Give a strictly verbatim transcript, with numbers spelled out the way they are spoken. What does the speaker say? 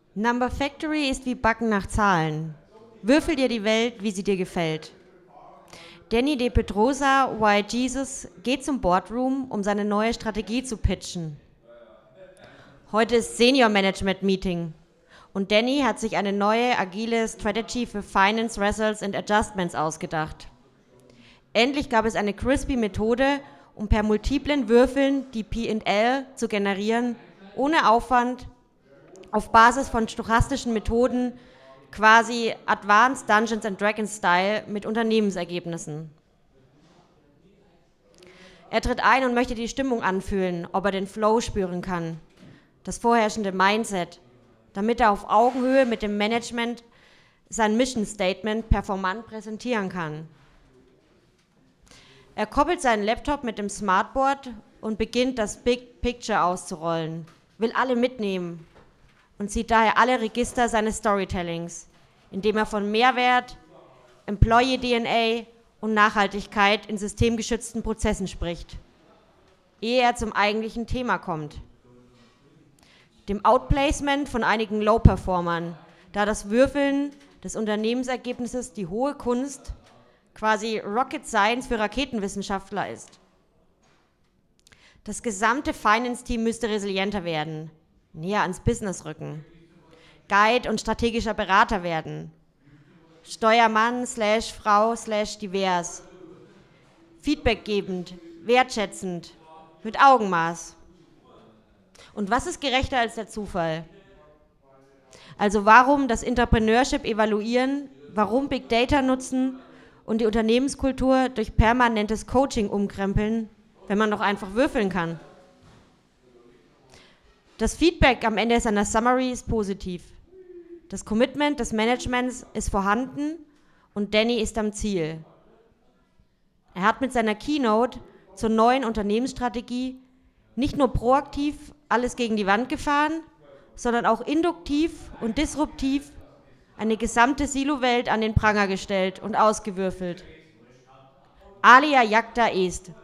Number Factory ist wie Backen nach Zahlen. Würfel dir die Welt, wie sie dir gefällt. Danny De Pedrosa, White Jesus, geht zum Boardroom, um seine neue Strategie zu pitchen. Heute ist Senior Management Meeting und Danny hat sich eine neue, agile Strategy für Finance, Results and Adjustments ausgedacht. Endlich gab es eine crispy Methode, um per multiplen Würfeln die P und L zu generieren, ohne Aufwand, auf Basis von stochastischen Methoden, quasi Advanced Dungeons and Dragons Style mit Unternehmensergebnissen. Er tritt ein und möchte die Stimmung anfühlen, ob er den Flow spüren kann, das vorherrschende Mindset, damit er auf Augenhöhe mit dem Management sein Mission Statement performant präsentieren kann. Er koppelt seinen Laptop mit dem Smartboard und beginnt das Big Picture auszurollen, will alle mitnehmen und zieht daher alle Register seines Storytellings, indem er von Mehrwert, Employee D N A und Nachhaltigkeit in systemgeschützten Prozessen spricht, ehe er zum eigentlichen Thema kommt, dem Outplacement von einigen Low-Performern, da das Würfeln des Unternehmensergebnisses die hohe Kunst, quasi Rocket Science für Raketenwissenschaftler ist. Das gesamte Finance-Team müsste resilienter werden, näher ans Business rücken, Guide und strategischer Berater werden, Steuermann slash Frau slash divers, feedbackgebend, wertschätzend, mit Augenmaß. Und was ist gerechter als der Zufall? Also warum das Entrepreneurship evaluieren, warum Big Data nutzen und die Unternehmenskultur durch permanentes Coaching umkrempeln, wenn man doch einfach würfeln kann? Das Feedback am Ende seiner Summary ist positiv. Das Commitment des Managements ist vorhanden und Danny ist am Ziel. Er hat mit seiner Keynote zur neuen Unternehmensstrategie nicht nur proaktiv alles gegen die Wand gefahren, sondern auch induktiv und disruptiv eine gesamte Silo-Welt an den Pranger gestellt und ausgewürfelt. Alia jacta est.